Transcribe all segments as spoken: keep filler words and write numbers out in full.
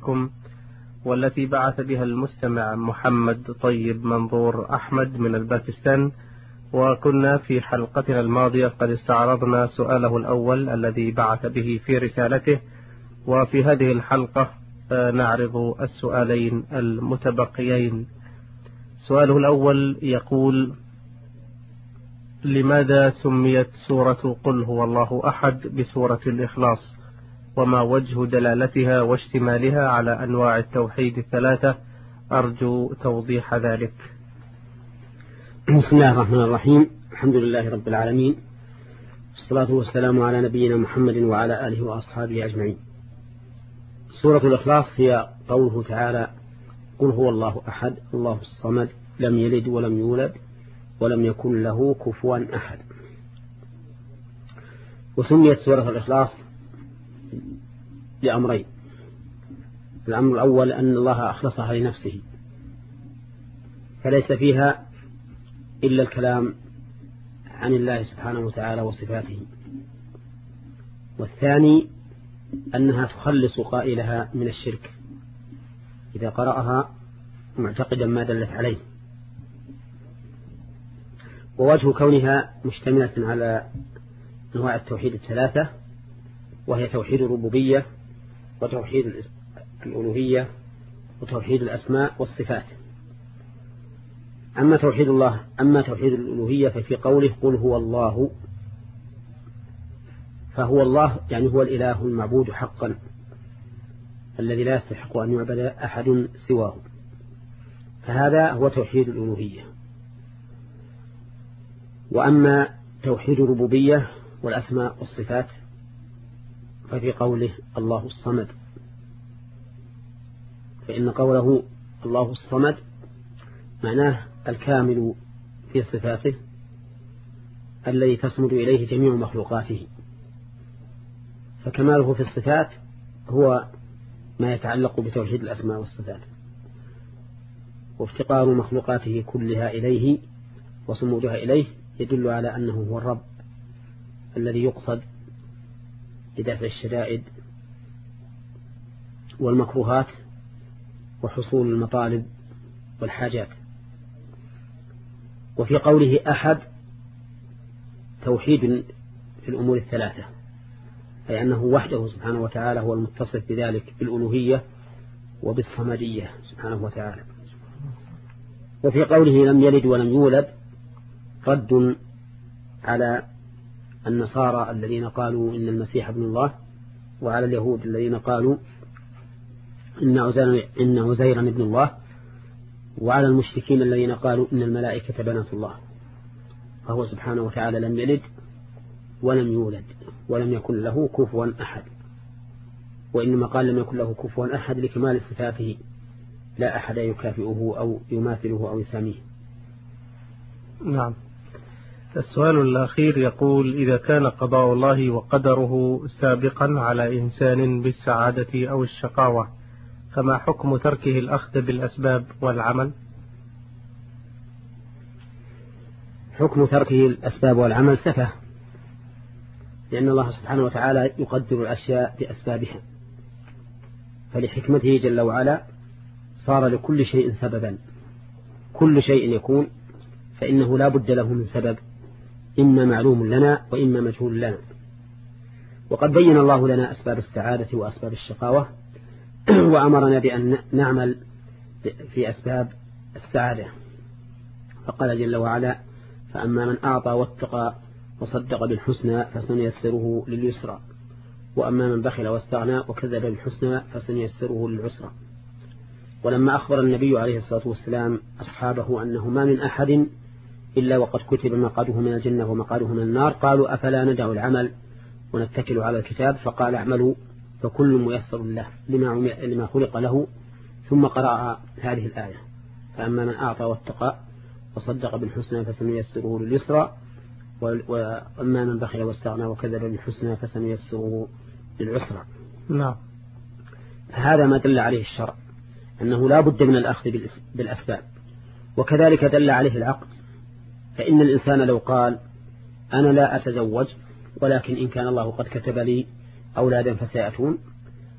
رسالتكم والتي بعث بها المستمع محمد طيب منظور أحمد من الباكستان. وكنا في حلقتنا الماضية قد استعرضنا سؤاله الأول الذي بعث به في رسالته، وفي هذه الحلقة نعرض السؤالين المتبقيين. سؤاله الأول يقول: لماذا سميت سورة قل هو الله أحد بسورة الإخلاص؟ وما وجه دلالتها واشتمالها على أنواع التوحيد الثلاثة؟ أرجو توضيح ذلك. بسم الله الرحمن الرحيم. الحمد لله رب العالمين، والصلاة والسلام على نبينا محمد وعلى آله وأصحابه أجمعين. سورة الإخلاص هي قوله تعالى: قل هو الله أحد الله الصمد لم يلد ولم يولد ولم يكن له كفوا أحد. وسميت سورة الإخلاص لأمرين: الأمر الأول أن الله أخلصها لنفسه فليس فيها إلا الكلام عن الله سبحانه وتعالى وصفاته، والثاني أنها تخلص قائلها من الشرك إذا قرأها معتقدا ما دلت عليه. ووجه كونها مشتملة على أنواع التوحيد الثلاثة، وهي توحيد الربوبية وتوحيد الألوهية وتوحيد الأسماء والصفات. أما توحيد الله أما توحيد الألوهية ففي قوله قل هو الله، فهو الله يعني هو الإله المعبود حقا الذي لا يستحق أن يعبد أحد سواه، فهذا هو توحيد الألوهية. وأما توحيد الربوبية والأسماء والصفات ففي قوله الله الصمد، فإن قوله الله الصمد معناه الكامل في صفاته الذي تصمد إليه جميع مخلوقاته، فكماله في الصفات هو ما يتعلق بتوحيد الأسماء والصفات، وافتقار مخلوقاته كلها إليه وصمودها إليه يدل على أنه هو الرب الذي يقصد لدفع الشدائد والمكروهات وحصول المطالب والحاجات. وفي قوله أحد توحيد في الأمور الثلاثة، أي أنه وحده سبحانه وتعالى هو المتصف بذلك بالألوهية وبالصمدية سبحانه وتعالى. وفي قوله لم يلد ولم يولد رد على النصارى الذين قالوا إن المسيح ابن الله، وعلى اليهود الذين قالوا إن عزيرا ابن الله، وعلى المشركين الذين قالوا إن الملائكة بنات الله. فهو سبحانه وتعالى لم يلد ولم يولد ولم يكن له كفوا أحد، وإنما قال لم يكن له كفوا أحد لكمال صفاته، لا أحد يكافئه أو يماثله أو يساميه. نعم. السؤال الأخير يقول: إذا كان قضاء الله وقدره سابقا على إنسان بالسعادة أو الشقاوة، فما حكم تركه الأخذ بالأسباب والعمل؟ حكم تركه الأسباب والعمل سفه، لأن الله سبحانه وتعالى يقدر الأشياء بأسبابها، فلحكمته جل وعلا صار لكل شيء سببا. كل شيء يكون فإنه لا بد له من سبب، إما معلوم لنا وإما مجهول لنا. وقد بين الله لنا أسباب السعادة وأسباب الشقاوة وأمرنا بأن نعمل في أسباب السعادة، فقال جل وعلا: فأما من أعطى واتقى وصدق بالحسنى فسنيسره لليسرى، وأما من بخل واستغنى وكذب بالحسنى فسنيسره للعسرى. ولما أخبر النبي عليه الصلاة والسلام أصحابه أنه ما من أحد إلا وقد كتب مقعده من الجنة ومقعده من النار، قالوا: أفلا ندع العمل ونتكل على الكتاب؟ فقال: اعملوا فكل ميسر له لما خلق له. ثم قرأ هذه الآية: فأما من أعطى واتقى وصدق بالحسنى فسنيسره لليسرى، وأما من بخل واستغنى وكذب بالحسنى فسنيسره للعسرى. نعم. هذا ما دل عليه الشرع، أنه لا بد من الأخذ بالأسباب، وكذلك دل عليه العقل. فإن الإنسان لو قال: أنا لا أتزوج ولكن إن كان الله قد كتب لي أولادا فسيأتون،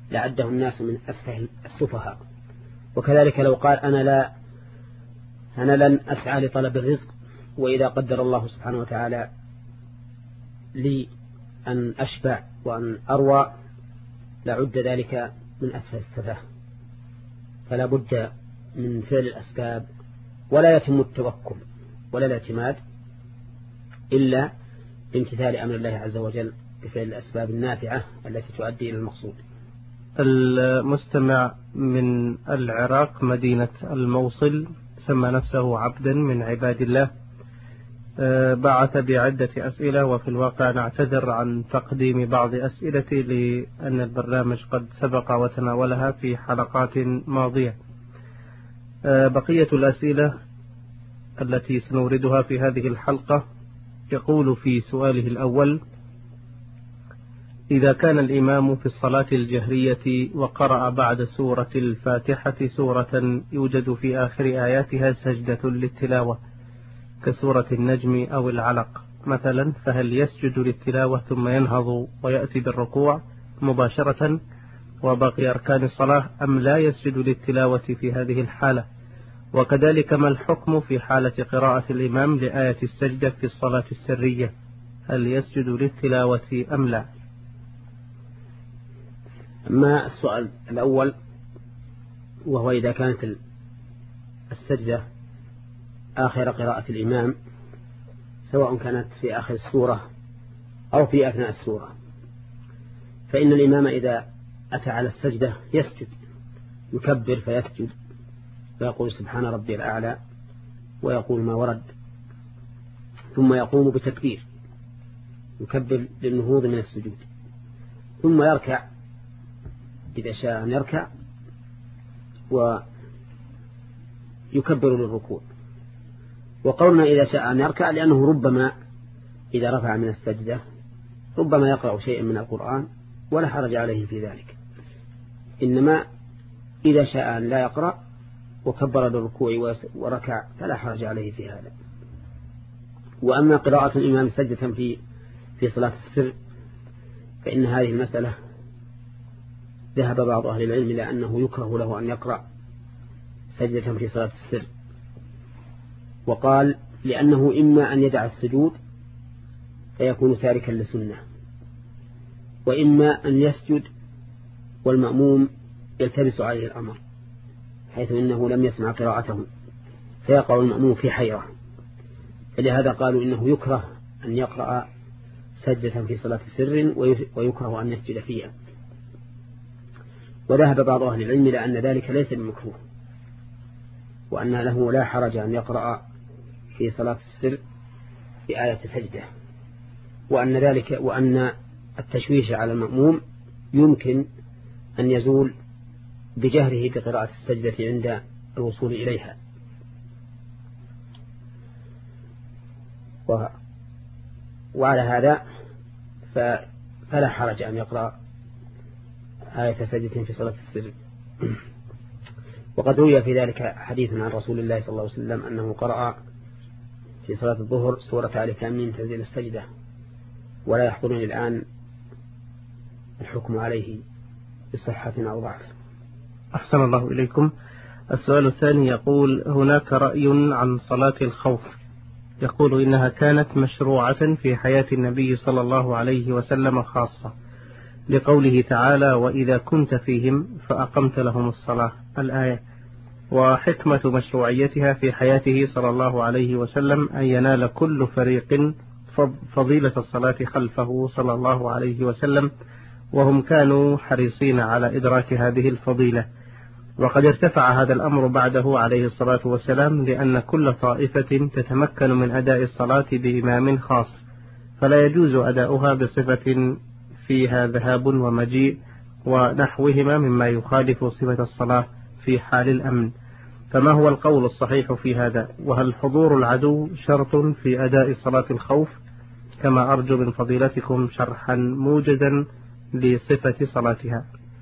لعده الناس من أسفه السفهاء. وكذلك لو قال أنا لا أنا لن أسعى لطلب الرزق، وإذا قدر الله سبحانه وتعالى لي أن أشبع وأن أروى لعد ذلك من أسفه السفه. فلا بد من فعل الأسباب، ولا يتم التوكل ولا الاعتماد إلا بامتثال أمر الله عز وجل بفعل الأسباب النافعة التي تؤدي إلى المقصود. المستمع من العراق مدينة الموصل سمى نفسه عبدا من عباد الله، بعث بعدة أسئلة، وفي الواقع نعتذر عن تقديم بعض أسئلتي لأن البرنامج قد سبق وتناولها في حلقات ماضية. بقية الأسئلة التي سنوردها في هذه الحلقة يقول في سؤاله الأول: إذا كان الإمام في الصلاة الجهرية وقرأ بعد سورة الفاتحة سورة يوجد في آخر آياتها سجدة للتلاوة كسورة النجم أو العلق مثلا، فهل يسجد للتلاوة ثم ينهض ويأتي بالركوع مباشرة وباقي أركان الصلاة، أم لا يسجد للتلاوة في هذه الحالة؟ وكذلك ما الحكم في حالة قراءة الإمام لآية السجدة في الصلاة السرية، هل يسجد للتلاوة أم لا؟ أما السؤال الأول وهو إذا كانت السجدة آخر قراءة الإمام سواء كانت في آخر السورة أو في أثناء السورة، فإن الإمام إذا أتى على السجدة يسجد، يكبر فيسجد ويقول سبحان ربي الأعلى ويقول ما ورد، ثم يقوم بتكبير يكبر للنهوض من السجود، ثم يركع إذا شاء أن يركع ويكبر للركوع. وقولنا إذا شاء أن يركع لأنه ربما إذا رفع من السجدة ربما يقرأ شيئا من القرآن ولا حرج عليه في ذلك، إنما إذا شاء أن لا يقرأ وكبر للركوع وركع فلا حرج عليه في هذا. وأما قراءة الإمام سجدة في في صلاة السر فإن هذه المسألة ذهب بعض أهل العلم إلى أنه يكره له أن يقرأ سجدة في صلاة السر، وقال لأنه إما أن يدع السجود فيكون تاركا لسنة، وإما أن يسجد والمأموم يلتبس عليه الأمر حيث إنه لم يسمع قراءته فيقع المأموم في حيرة، فلهذا قالوا إنه يكره أن يقرأ سجدة في صلاة سر ويكره أن يسجد فيها. وذهب بعض أهل العلم إلى أن ذلك ليس بمكروه، وأن له لا حرج أن يقرأ في صلاة السر بآية سجدة، وأن ذلك وأن التشويش على المأموم يمكن أن يزول بجهره بقراءة السجدة عند الوصول إليها. و... وعلى هذا فلا حرج أن يقرأ آية سجدة في صلاة السر. وقد روي في ذلك حديث عن رسول الله صلى الله عليه وسلم أنه قرأ في صلاة الظهر سورة آل كامل تنزيل السجدة، ولا يحضرني الآن الحكم عليه بصحة أو ضعف. أحسن الله إليكم. السؤال الثاني يقول: هناك رأي عن صلاة الخوف، يقول إنها كانت مشروعة في حياة النبي صلى الله عليه وسلم خاصة، لقوله تعالى: وإذا كنت فيهم فأقمت لهم الصلاة الآية، وحكمة مشروعيتها في حياته صلى الله عليه وسلم أن ينال كل فريق فضيلة الصلاة خلفه صلى الله عليه وسلم، وهم كانوا حريصين على إدراك هذه الفضيلة. وقد ارتفع هذا الأمر بعده عليه الصلاة والسلام، لأن كل طائفة تتمكن من أداء الصلاة بإمام خاص، فلا يجوز أداؤها بصفة فيها ذهاب ومجيء ونحوهما مما يخالف صفة الصلاة في حال الأمن. فما هو القول الصحيح في هذا؟ وهل حضور العدو شرط في أداء صلاة الخوف؟ كما أرجو من فضيلتكم شرحا موجزا لصفة صلاتها.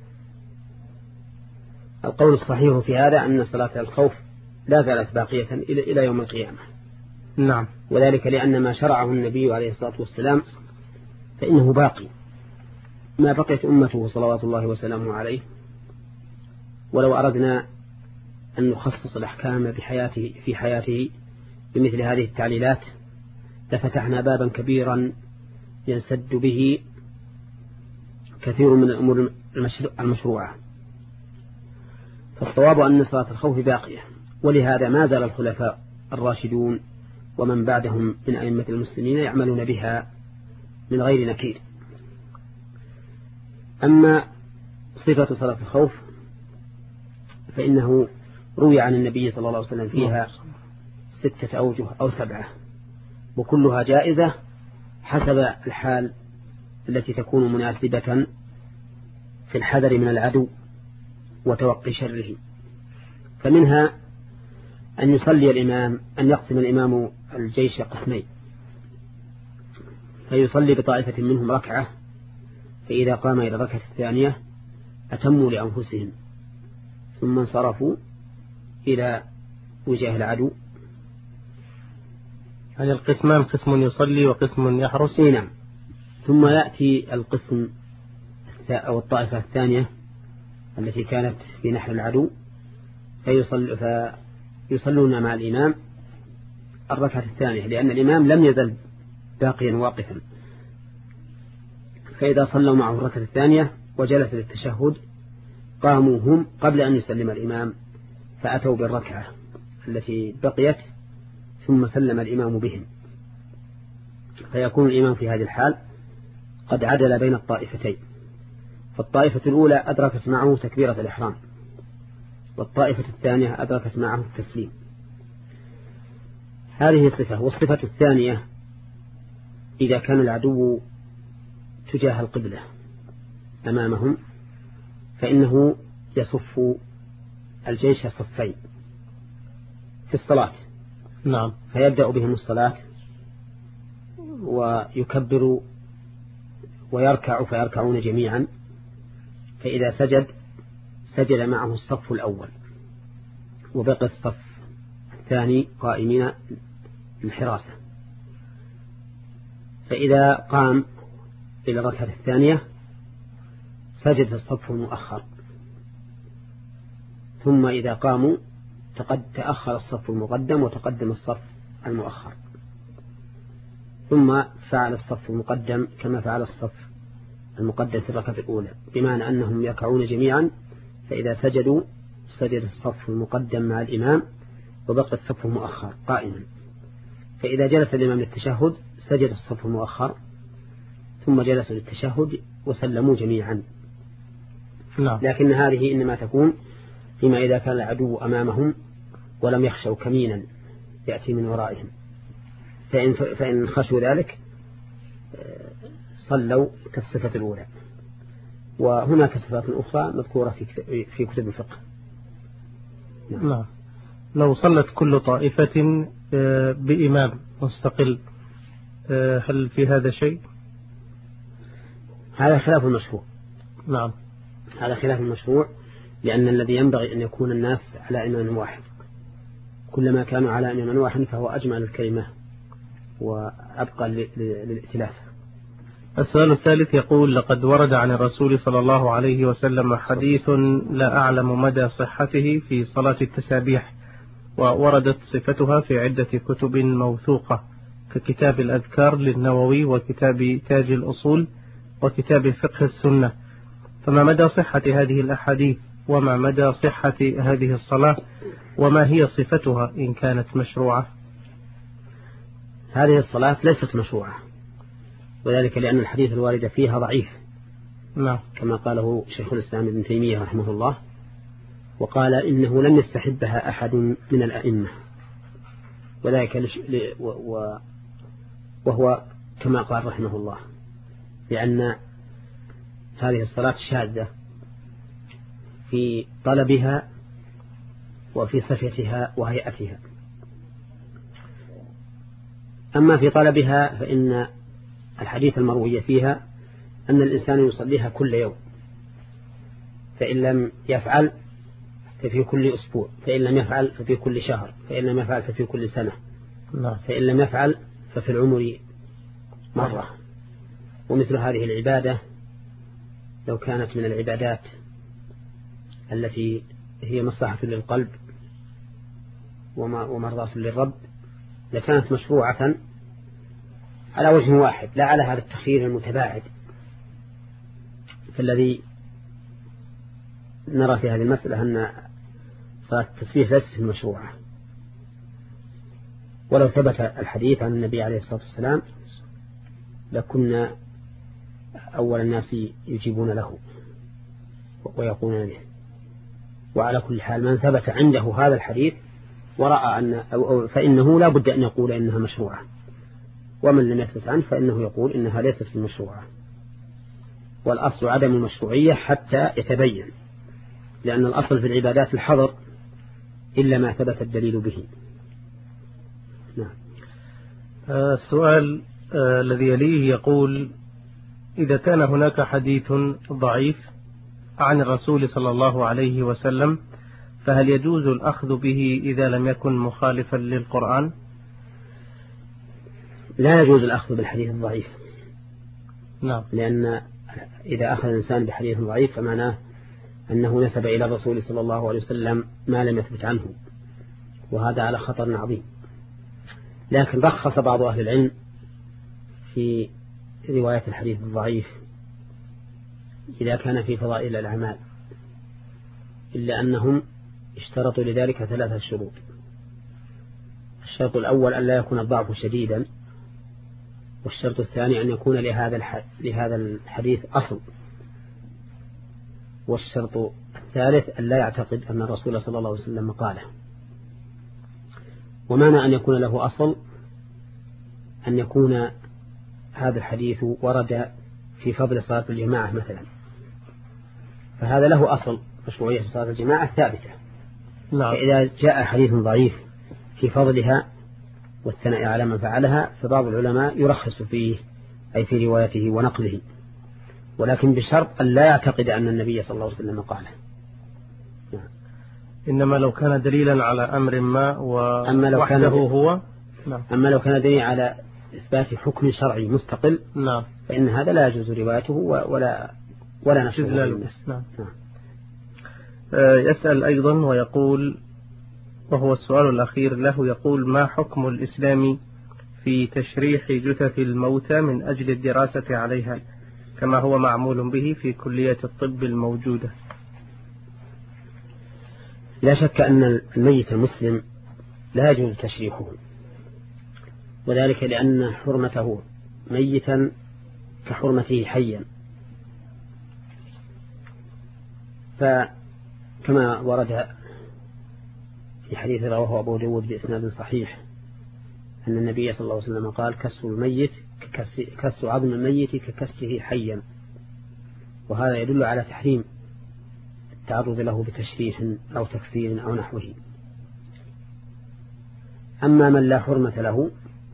القول الصحيح في هذا أن صلاة الخوف لا زالت باقية إلى يوم القيامة. نعم. وذلك لأن ما شرعه النبي عليه الصلاة والسلام فإنه باقي، ما بقيت أمته صلوات الله وسلامه عليه، ولو أردنا أن نخصص الأحكام بحياته في حياته بمثل هذه التعليلات لفتحنا بابا كبيرا ينسد به كثير من الأمور المشروعة. فالصواب أن صلاة الخوف باقية، ولهذا ما زال الخلفاء الراشدون ومن بعدهم من أئمة المسلمين يعملون بها من غير نكير. أما صفة صلاة الخوف فإنه روي عن النبي صلى الله عليه وسلم فيها ستة أوجه أو سبعة، وكلها جائزة حسب الحال التي تكون مناسبة في الحذر من العدو وتوقي شره. فمنها أن يصلي الإمام أن يقسم الإمام الجيش قسمين، فيصلي بطائفة منهم ركعة، فإذا قام إلى الركعة الثانية أتموا لأنفسهم ثم انصرفوا إلى وجاه العدو. يعني القسمان قسم يصلي وقسم يحرس. نعم. ثم يأتي القسم أو الطائفة الثانية التي كانت في نحر العدو فيصل فيصلون مع الإمام الركعة الثانية، لأن الإمام لم يزل باقيا واقفا، فإذا صلوا معه الركعة الثانية وجلس للتشهد قاموا هم قبل أن يسلم الإمام فأتوا بالركعة التي بقيت ثم سلم الإمام بهم، فيكون الإمام في هذه الحال قد عدل بين الطائفتين. فالطائفة الأولى أدركت معه تكبيرة الإحرام، والطائفة الثانية أدركت معه التسليم. هذه الصفة. والصفة الثانية إذا كان العدو تجاه القبلة أمامهم فإنه يصف الجيش صفين في الصلاة. نعم. فيبدأ بهم الصلاة ويكبر ويركع فيركعون جميعا، فإذا سجد سجد معه الصف الأول وبقي الصف الثاني قائمين الحراسة. فإذا قام إلى الركعة الثانية سجد في الصف المؤخر، ثم إذا قاموا تقد تأخر الصف المقدم وتقدم الصف المؤخر، ثم فعل الصف المقدم كما فعل الصف المقدم في الركعة الأولى، بمعنى أنهم يركعون جميعا، فإذا سجدوا سجد الصف المقدم مع الإمام وبقى الصف المؤخر قائما، فإذا جلس الإمام للتشهد سجد الصف المؤخر ثم جلسوا للتشهد وسلموا جميعا. لا. لكن هذه إنما تكون فيما إذا كان العدو أمامهم ولم يخشوا كمينا يأتي من ورائهم، فإن, فإن خشوا ذلك صلوا كالصفة الأولى. وهناك صفات أخرى مذكورة في في كتب الفقه. نعم. نعم. لو صلت كل طائفة بإمام مستقل هل في هذا شيء؟ هذا خلاف المشروع. نعم. هذا خلاف المشروع، لأن الذي ينبغي أن يكون الناس على إمام واحد، كلما كانوا على إمام واحد فهو أجمع الكلمة وأبقى للائتلاف. السؤال الثالث يقول: لقد ورد عن الرسول صلى الله عليه وسلم حديث لا أعلم مدى صحته في صلاة التسابيح، ووردت صفتها في عدة كتب موثوقة ككتاب الأذكار للنووي وكتاب تاج الأصول وكتاب فقه السنة، فما مدى صحة هذه الأحاديث وما مدى صحة هذه الصلاة وما هي صفتها إن كانت مشروعة؟ هذه الصلاة ليست مشروعة، وذلك لأن الحديث الوارد فيها ضعيف. نعم. كما قاله شيخ الإسلام ابن تيمية رحمه الله، وقال إنه لم يستحبها أحد من الأئمة، وذلك لش... ل... و... و... وهو كما قال رحمه الله، لأن هذه الصلاة شاذة في طلبها وفي صفتها وهيئتها. أما في طلبها فإن الحديث المروي فيها أن الإنسان يصليها كل يوم، فإن لم يفعل ففي كل أسبوع، فإن لم يفعل ففي كل شهر، فإن لم يفعل ففي كل سنة، فإن لم يفعل ففي العمر مرة. ومثل هذه العبادة لو كانت من العبادات التي هي مصلحة للقلب ومرضاة للرب لكانت مشروعة على وجه واحد لا على هذا التخيير المتباعد. فالذي نرى في هذه المسألة أن صلاة التسبيح ليست مشروعة، ولو ثبت الحديث عن النبي عليه الصلاة والسلام لكنا أول الناس يجيبون له ويقولون به. وعلى كل حال من ثبت عنده هذا الحديث ورأى أن أو فإنه لا بد أن يقول إنها مشروعة، ومن لم يثبت عنه فإنه يقول إنها ليست بمشروعة. والأصل عدم المشروعية حتى يتبين، لأن الأصل في العبادات الحظر إلا ما ثبت الدليل به. نعم. السؤال آه الذي يليه يقول: إذا كان هناك حديث ضعيف عن الرسول صلى الله عليه وسلم فهل يجوز الأخذ به إذا لم يكن مخالفا للقرآن؟ لا يجوز الأخذ بالحديث الضعيف. نعم. لأن إذا أخذ الإنسان بحديث ضعيف فمعناه أنه نسب إلى الرسول صلى الله عليه وسلم ما لم يثبت عنه، وهذا على خطر عظيم. لكن رخص بعض أهل العلم في رواية الحديث الضعيف إذا كان في فضائل الأعمال، إلا أنهم اشترطوا لذلك ثلاثة شروط. الشرط الأول أن لا يكون الضعف شديدا، والشرط الثاني أن يكون لهذا لهذا الحديث أصل، والشرط الثالث أن لا يعتقد أن الرسول صلى الله عليه وسلم قاله. ومعنى أن يكون له أصل أن يكون هذا الحديث ورد في فضل صلاة الجماعة مثلا، فهذا له أصل مشروعية صلاة الجماعة ثابتة. نعم. فإذا جاء حديث ضعيف في فضلها والثناء على من فعلها فبعض العلماء يرخص فيه أي في روايته ونقله، ولكن بشرط أن لا يعتقد أن النبي صلى الله عليه وسلم قاله. نعم. إنما لو كان دليلا على أمر ما ووحده هو. نعم. أما لو كان دليلا على إثبات حكم شرعي مستقل، نعم، فإن هذا لا يجوز روايته ولا ولا نشره للناس. نعم. نعم. يسأل أيضا ويقول، وهو السؤال الأخير له، يقول: ما حكم الإسلام في تشريح جثث الموتى من أجل الدراسة عليها كما هو معمول به في كلية الطب الموجودة؟ لا شك أن الميت المسلم لا يجوز تشريحه، وذلك لأن حرمته ميتا كحرمته حيا. فكما ورد في حديث رواه أبو داود بإسناد صحيح أن النبي صلى الله عليه وسلم قال: كسر الميت كسر عظم الميت ككسره حيا. وهذا يدل على تحريم التعرض له بتشريح أو تكسير أو نحوه. أما من لا حرمة له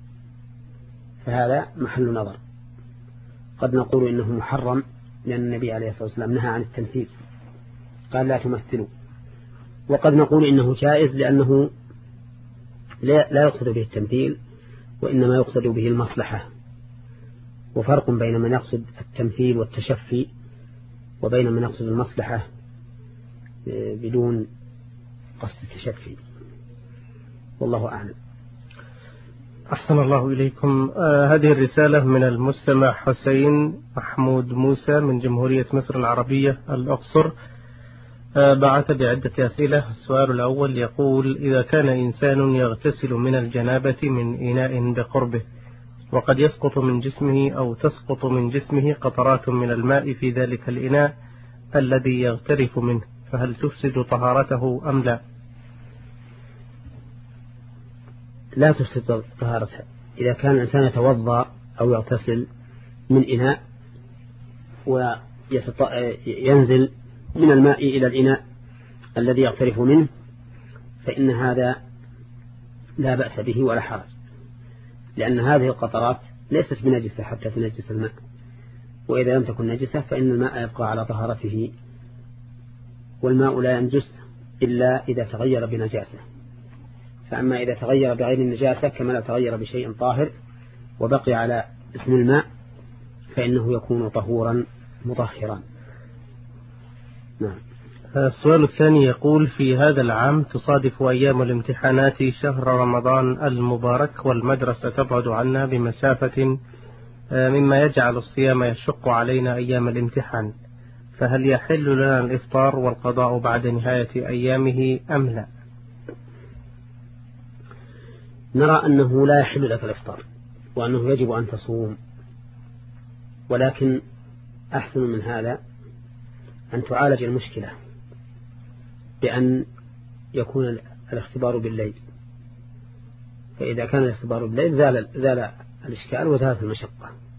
فهذا محل نظر. قد نقول إنه محرم لأن النبي عليه الصلاة والسلام نهى عن التمثيل، قال: لا تمثلوا. وقد نقول إنه جائز لأنه لا يقصد به التمثيل وإنما يقصد به المصلحة. وفرق بين من يقصد التمثيل والتشفي وبين من يقصد المصلحة بدون قصد التشفي، والله أعلم. أحسن الله إليكم. آه هذه الرسالة من المستمع حسين محمود موسى من جمهورية مصر العربية الأقصر. آه بعث بعدة أسئلة. السؤال الأول يقول: إذا كان إنسان يغتسل من الجنابة من إناء بقربه وقد يسقط من جسمه أو تسقط من جسمه قطرات من الماء في ذلك الإناء الذي يغترف منه، فهل تفسد طهارته أم لا؟ لا تفسد طهارتها. إذا كان الإنسان يتوضأ أو يغتسل من إناء وينزل من الماء إلى الإناء الذي يغترف منه فإن هذا لا بأس به ولا حرج، لأن هذه القطرات ليست بنجسة حتى تنجس الماء، وإذا لم تكن نجسة فإن الماء يبقى على طهارته، والماء لا ينجس إلا إذا تغير بنجاسة. فأما إذا تغير بغير النجاسة كما لا تغير بشيء طاهر وبقي على اسم الماء فإنه يكون طهورا مطهرا. نعم. السؤال الثاني يقول: في هذا العام تصادف أيام الامتحانات شهر رمضان المبارك والمدرسة تبعد عنا بمسافة مما يجعل الصيام يشق علينا أيام الامتحان، فهل يحل لنا الإفطار والقضاء بعد نهاية أيامه أم لا؟ نرى أنه لا يحل لك الإفطار وأنه يجب أن تصوم، ولكن أحسن من هذا أن تعالج المشكلة بأن يكون الاختبار بالليل، فإذا كان الاختبار بالليل زال, زال الإشكال وزالت المشقة.